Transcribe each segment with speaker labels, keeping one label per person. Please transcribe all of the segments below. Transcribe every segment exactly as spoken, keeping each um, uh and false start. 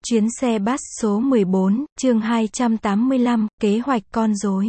Speaker 1: Chuyến xe bus số mười bốn, chương hai trăm tám mươi lăm, kế hoạch con rối.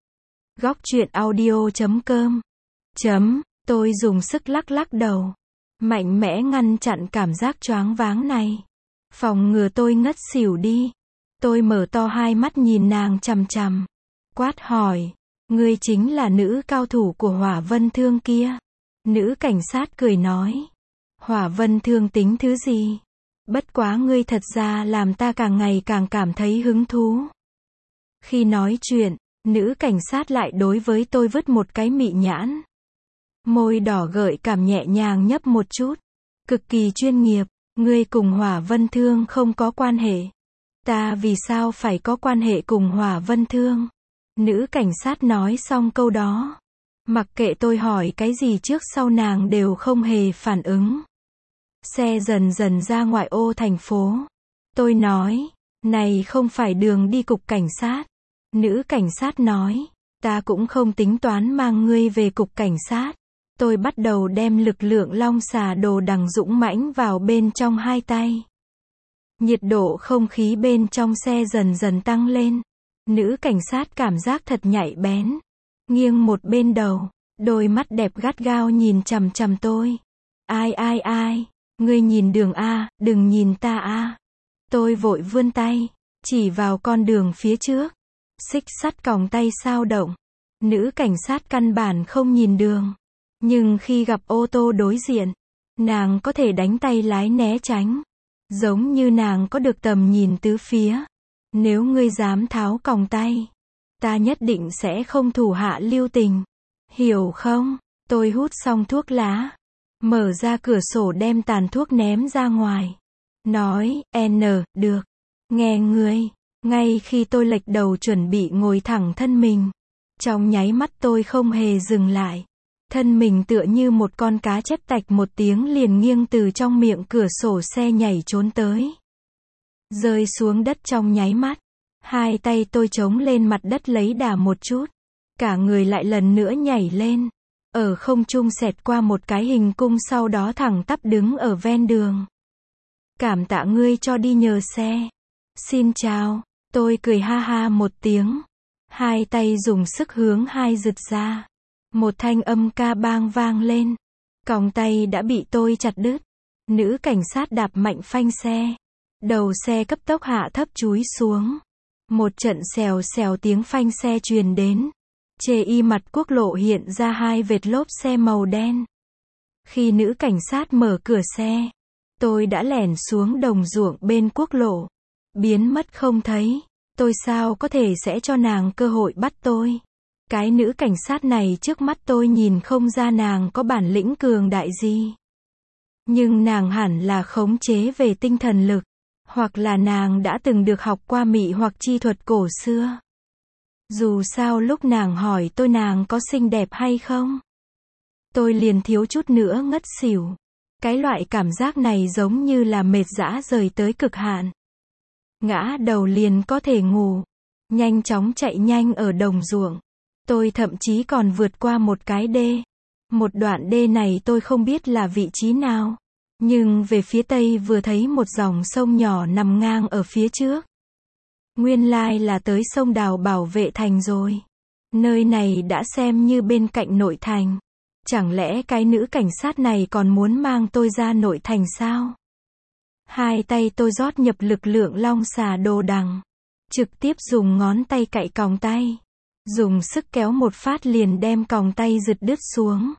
Speaker 1: Góc truyện audio chấm com. Chấm, tôi dùng sức lắc lắc đầu. Mạnh mẽ ngăn chặn cảm giác choáng váng này. Phòng ngừa tôi ngất xỉu đi. Tôi mở to hai mắt nhìn nàng chằm chằm. Quát hỏi, ngươi chính là nữ cao thủ của Hỏa Vân Thương kia. Nữ cảnh sát cười nói, Hỏa Vân Thương tính thứ gì? Bất quá ngươi thật ra làm ta càng ngày càng cảm thấy hứng thú. Khi nói chuyện, nữ cảnh sát lại đối với tôi vứt một cái mị nhãn. Môi đỏ gợi cảm nhẹ nhàng nhấp một chút. Cực kỳ chuyên nghiệp, ngươi cùng Hỏa Vân Thương không có quan hệ. Ta vì sao phải có quan hệ cùng Hỏa Vân Thương? Nữ cảnh sát nói xong câu đó. Mặc kệ tôi hỏi cái gì trước sau nàng đều không hề phản ứng. Xe dần dần ra ngoại ô thành phố. Tôi nói, này không phải đường đi cục cảnh sát. Nữ cảnh sát nói, ta cũng không tính toán mang ngươi về cục cảnh sát. Tôi bắt đầu đem lực lượng long xà đồ đằng dũng mãnh vào bên trong hai tay. Nhiệt độ không khí bên trong xe dần dần tăng lên. Nữ cảnh sát cảm giác thật nhạy bén. Nghiêng một bên đầu, đôi mắt đẹp gắt gao nhìn chằm chằm tôi. Ai ai ai, ngươi nhìn đường A, đừng nhìn ta A. Tôi vội vươn tay, chỉ vào con đường phía trước. Xích sắt còng tay sao động. Nữ cảnh sát căn bản không nhìn đường. Nhưng khi gặp ô tô đối diện, nàng có thể đánh tay lái né tránh. Giống như nàng có được tầm nhìn tứ phía. Nếu ngươi dám tháo còng tay, ta nhất định sẽ không thủ hạ lưu tình. Hiểu không? Tôi hút xong thuốc lá. Mở ra cửa sổ đem tàn thuốc ném ra ngoài. Nói, N, được. Nghe ngươi. Ngay khi tôi lệch đầu chuẩn bị ngồi thẳng thân mình. Trong nháy mắt tôi không hề dừng lại. Thân mình tựa như một con cá chép tạch một tiếng liền nghiêng từ trong miệng cửa sổ xe nhảy trốn tới. Rơi xuống đất trong nháy mắt. Hai tay tôi chống lên mặt đất lấy đà một chút. Cả người lại lần nữa nhảy lên. Ở không trung xẹt qua một cái hình cung sau đó thẳng tắp đứng ở ven đường. Cảm tạ ngươi cho đi nhờ xe. Xin chào. Tôi cười ha ha một tiếng. Hai tay dùng sức hướng hai giật ra. Một thanh âm ca bang vang lên. Còng tay đã bị tôi chặt đứt. Nữ cảnh sát đạp mạnh phanh xe. Đầu xe cấp tốc hạ thấp chúi xuống. Một trận xèo xèo tiếng phanh xe truyền đến. Chê y mặt quốc lộ hiện ra hai vệt lốp xe màu đen. Khi nữ cảnh sát mở cửa xe, tôi đã lẻn xuống đồng ruộng bên quốc lộ. Biến mất không thấy. Tôi sao có thể sẽ cho nàng cơ hội bắt tôi. Cái nữ cảnh sát này trước mắt tôi nhìn không ra nàng có bản lĩnh cường đại gì. Nhưng nàng hẳn là khống chế về tinh thần lực. Hoặc là nàng đã từng được học qua mị hoặc chi thuật cổ xưa. Dù sao lúc nàng hỏi tôi nàng có xinh đẹp hay không, tôi liền thiếu chút nữa ngất xỉu. Cái loại cảm giác này giống như là mệt dã rời tới cực hạn. Ngã đầu liền có thể ngủ. Nhanh chóng chạy nhanh ở đồng ruộng. Tôi thậm chí còn vượt qua một cái đê. Một đoạn đê này tôi không biết là vị trí nào. Nhưng về phía tây vừa thấy một dòng sông nhỏ nằm ngang ở phía trước. Nguyên lai là tới sông Đào bảo vệ thành rồi. Nơi này đã xem như bên cạnh nội thành. Chẳng lẽ cái nữ cảnh sát này còn muốn mang tôi ra nội thành sao? Hai tay tôi rót nhập lực lượng long xà đồ đằng. Trực tiếp dùng ngón tay cạy còng tay. Dùng sức kéo một phát liền đem còng tay giật đứt xuống.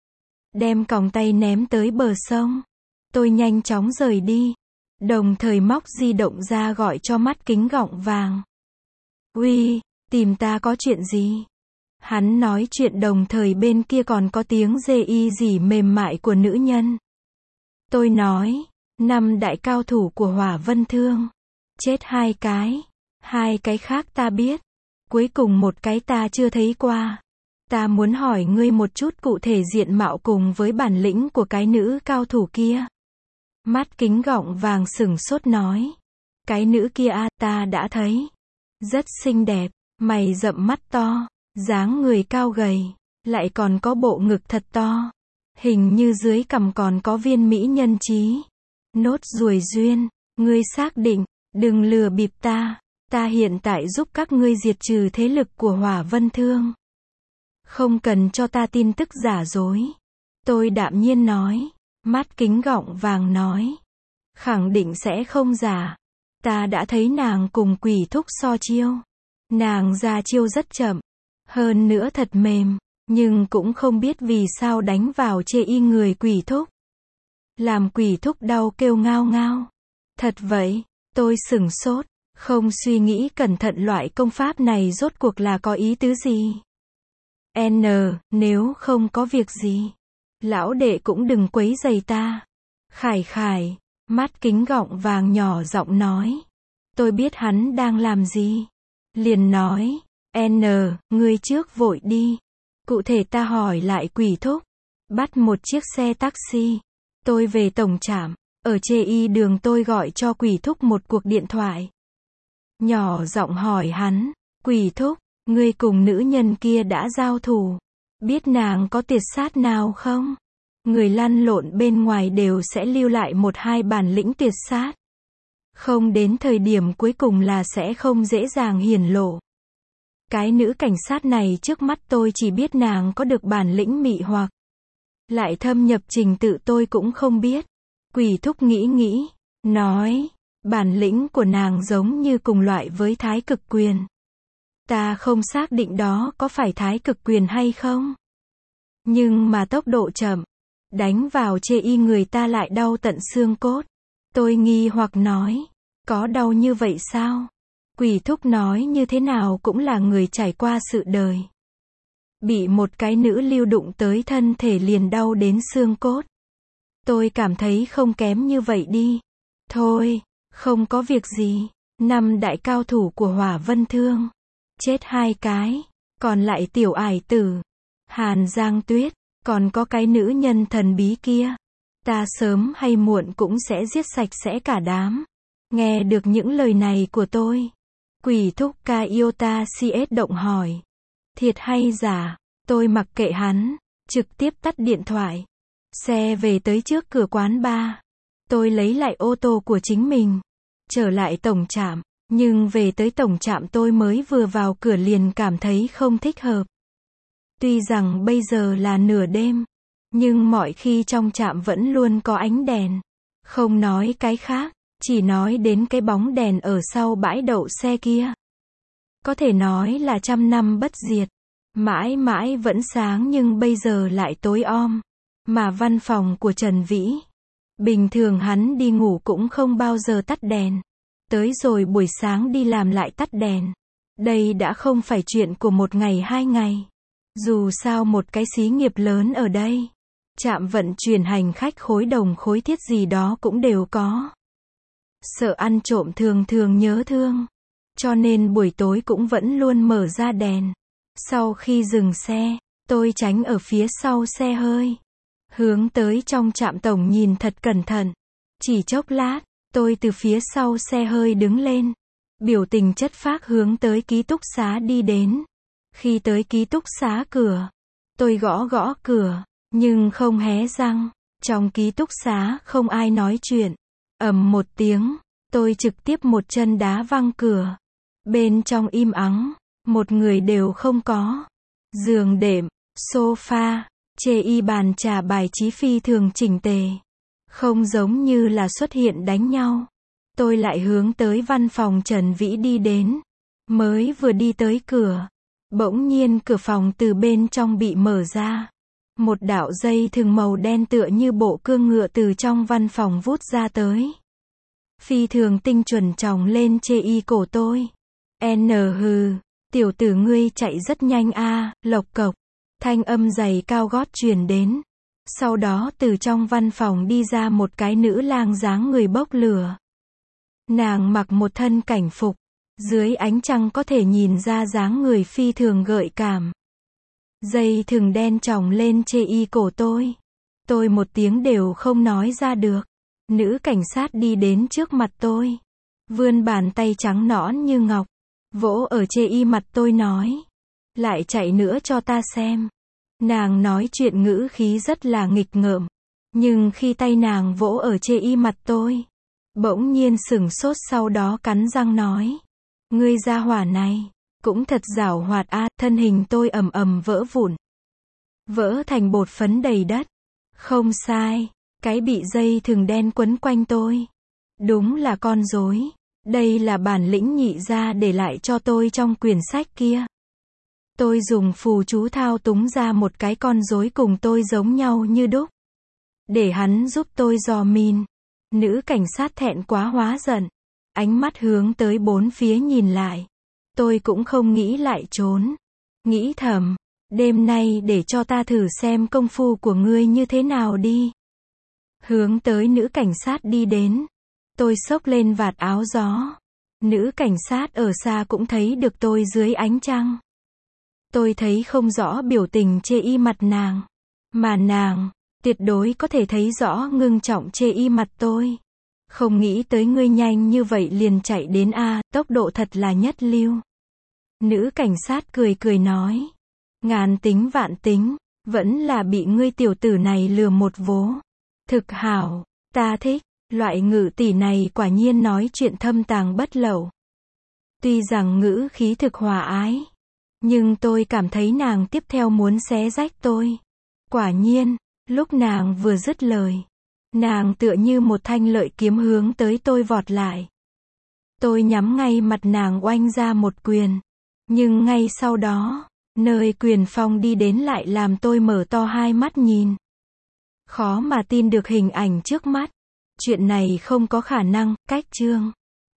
Speaker 1: Đem còng tay ném tới bờ sông. Tôi nhanh chóng rời đi. Đồng thời móc di động ra gọi cho mắt kính gọng vàng. Uy, tìm ta có chuyện gì? Hắn nói chuyện đồng thời bên kia còn có tiếng dê y dỉ mềm mại của nữ nhân. Tôi nói, năm đại cao thủ của Hỏa Vân Thương. Chết hai cái. Hai cái khác ta biết. Cuối cùng một cái ta chưa thấy qua. Ta muốn hỏi ngươi một chút cụ thể diện mạo cùng với bản lĩnh của cái nữ cao thủ kia. Mắt kính gọng vàng sửng sốt nói. Cái nữ kia a, ta đã thấy. Rất xinh đẹp, mày rậm mắt to, dáng người cao gầy, lại còn có bộ ngực thật to. Hình như dưới cằm còn có viên mỹ nhân trí. Nốt ruồi duyên, ngươi xác định. Đừng lừa bịp ta, ta hiện tại giúp các ngươi diệt trừ thế lực của Hỏa Vân Thương. Không cần cho ta tin tức giả dối. Tôi đạm nhiên nói, mắt kính gọng vàng nói. Khẳng định sẽ không giả. Ta đã thấy nàng cùng quỷ thúc so chiêu. Nàng ra chiêu rất chậm. Hơn nữa thật mềm. Nhưng cũng không biết vì sao đánh vào chê y người quỷ thúc. Làm quỷ thúc đau kêu ngao ngao. Thật vậy, tôi sửng sốt. Không suy nghĩ cẩn thận loại công pháp này rốt cuộc là có ý tứ gì. N, nếu không có việc gì. Lão đệ cũng đừng quấy rầy ta. Khải khải, mắt kính gọng vàng nhỏ giọng nói. Tôi biết hắn đang làm gì. Liền nói, N, ngươi trước vội đi. Cụ thể ta hỏi lại quỷ thúc. Bắt một chiếc xe taxi. Tôi về tổng trạm. Ở chê y đường tôi gọi cho quỷ thúc một cuộc điện thoại. Nhỏ giọng hỏi hắn. Quỷ thúc, ngươi cùng nữ nhân kia đã giao thủ. Biết nàng có tuyệt sát nào không? Người lăn lộn bên ngoài đều sẽ lưu lại một hai bản lĩnh tuyệt sát. Không đến thời điểm cuối cùng là sẽ không dễ dàng hiển lộ. Cái nữ cảnh sát này trước mắt tôi chỉ biết nàng có được bản lĩnh mị hoặc. Lại thâm nhập trình tự tôi cũng không biết. Quỷ thúc nghĩ nghĩ, nói, bản lĩnh của nàng giống như cùng loại với thái cực quyền. Ta không xác định đó có phải thái cực quyền hay không. Nhưng mà tốc độ chậm, đánh vào chê y người ta lại đau tận xương cốt. Tôi nghi hoặc nói, có đau như vậy sao? Quỷ thúc nói như thế nào cũng là người trải qua sự đời. Bị một cái nữ lưu đụng tới thân thể liền đau đến xương cốt. Tôi cảm thấy không kém như vậy đi. Thôi, không có việc gì. Năm đại cao thủ của Hỏa Vân Thương. Chết hai cái. Còn lại tiểu ải tử. Hàn Giang Tuyết. Còn có cái nữ nhân thần bí kia. Ta sớm hay muộn cũng sẽ giết sạch sẽ cả đám. Nghe được những lời này của tôi. Quỷ thúc Kaiota cs động hỏi. Thiệt hay giả? Tôi mặc kệ hắn. Trực tiếp tắt điện thoại. Xe về tới trước cửa quán bar. Tôi lấy lại ô tô của chính mình. Trở lại tổng trạm. Nhưng về tới tổng trạm tôi mới vừa vào cửa liền cảm thấy không thích hợp. Tuy rằng bây giờ là nửa đêm. Nhưng mọi khi trong trạm vẫn luôn có ánh đèn. Không nói cái khác. Chỉ nói đến cái bóng đèn ở sau bãi đậu xe kia. Có thể nói là trăm năm bất diệt. Mãi mãi vẫn sáng nhưng bây giờ lại tối om. Mà văn phòng của Trần Vĩ. Bình thường hắn đi ngủ cũng không bao giờ tắt đèn. Tới rồi buổi sáng đi làm lại tắt đèn. Đây đã không phải chuyện của một ngày hai ngày. Dù sao một cái xí nghiệp lớn ở đây. Trạm vận chuyển hành khách khối đồng khối thiết gì đó cũng đều có. Sợ ăn trộm thường thường nhớ thương. Cho nên buổi tối cũng vẫn luôn mở ra đèn. Sau khi dừng xe, tôi tránh ở phía sau xe hơi. Hướng tới trong trạm tổng nhìn thật cẩn thận. Chỉ chốc lát, tôi từ phía sau xe hơi đứng lên. Biểu tình chất phác hướng tới ký túc xá đi đến. Khi tới ký túc xá cửa, tôi gõ gõ cửa, nhưng không hé răng. Trong ký túc xá không ai nói chuyện. Ầm một tiếng, tôi trực tiếp một chân đá văng cửa. Bên trong im ắng, một người đều không có. Giường đệm, sofa, chê y bàn trà bài trí phi thường chỉnh tề. Không giống như là xuất hiện đánh nhau. Tôi lại hướng tới văn phòng Trần Vĩ đi đến. Mới vừa đi tới cửa. Bỗng nhiên cửa phòng từ bên trong bị mở ra. Một đạo dây thừng màu đen tựa như bộ cương ngựa từ trong văn phòng vút ra tới. Phi thường tinh chuẩn chòng lên chê y cổ tôi. N hừ, tiểu tử ngươi chạy rất nhanh a, lộc cộc. Thanh âm giày cao gót truyền đến. Sau đó từ trong văn phòng đi ra một cái nữ lang dáng người bốc lửa. Nàng mặc một thân cảnh phục. Dưới ánh trăng có thể nhìn ra dáng người phi thường gợi cảm. Dây thừng đen chòng lên chê y cổ tôi. Tôi một tiếng đều không nói ra được. Nữ cảnh sát đi đến trước mặt tôi. Vươn bàn tay trắng nõn như ngọc. Vỗ ở chê y mặt tôi nói. Lại chạy nữa cho ta xem. Nàng nói chuyện ngữ khí rất là nghịch ngợm. Nhưng khi tay nàng vỗ ở chê y mặt tôi. Bỗng nhiên sửng sốt sau đó cắn răng nói. Ngươi gia hỏa này, cũng thật giảo hoạt a, thân hình tôi ầm ầm vỡ vụn. Vỡ thành bột phấn đầy đất. Không sai, cái bị dây thừng đen quấn quanh tôi. Đúng là con rối. Đây là bản lĩnh nhị gia để lại cho tôi trong quyển sách kia. Tôi dùng phù chú thao túng ra một cái con rối cùng tôi giống nhau như đúc. Để hắn giúp tôi dò min. Nữ cảnh sát thẹn quá hóa giận. Ánh mắt hướng tới bốn phía nhìn lại. Tôi cũng không nghĩ lại trốn. Nghĩ thầm, đêm nay để cho ta thử xem công phu của ngươi như thế nào đi. Hướng tới nữ cảnh sát đi đến. Tôi xốc lên vạt áo gió. Nữ cảnh sát ở xa cũng thấy được tôi dưới ánh trăng. Tôi thấy không rõ biểu tình chê y mặt nàng. Mà nàng, tuyệt đối có thể thấy rõ ngưng trọng chê y mặt tôi. Không nghĩ tới ngươi nhanh như vậy liền chạy đến a, tốc độ thật là nhất lưu. Nữ cảnh sát cười cười nói. Ngàn tính vạn tính, vẫn là bị ngươi tiểu tử này lừa một vố. Thực hảo, ta thích, loại ngữ tỷ này quả nhiên nói chuyện thâm tàng bất lậu. Tuy rằng ngữ khí thực hòa ái, nhưng tôi cảm thấy nàng tiếp theo muốn xé rách tôi. Quả nhiên, lúc nàng vừa dứt lời, nàng tựa như một thanh lợi kiếm hướng tới tôi vọt lại. Tôi nhắm ngay mặt nàng oanh ra một quyền. Nhưng ngay sau đó, nơi quyền phong đi đến lại làm tôi mở to hai mắt nhìn. Khó mà tin được hình ảnh trước mắt. Chuyện này không có khả năng, cách chương.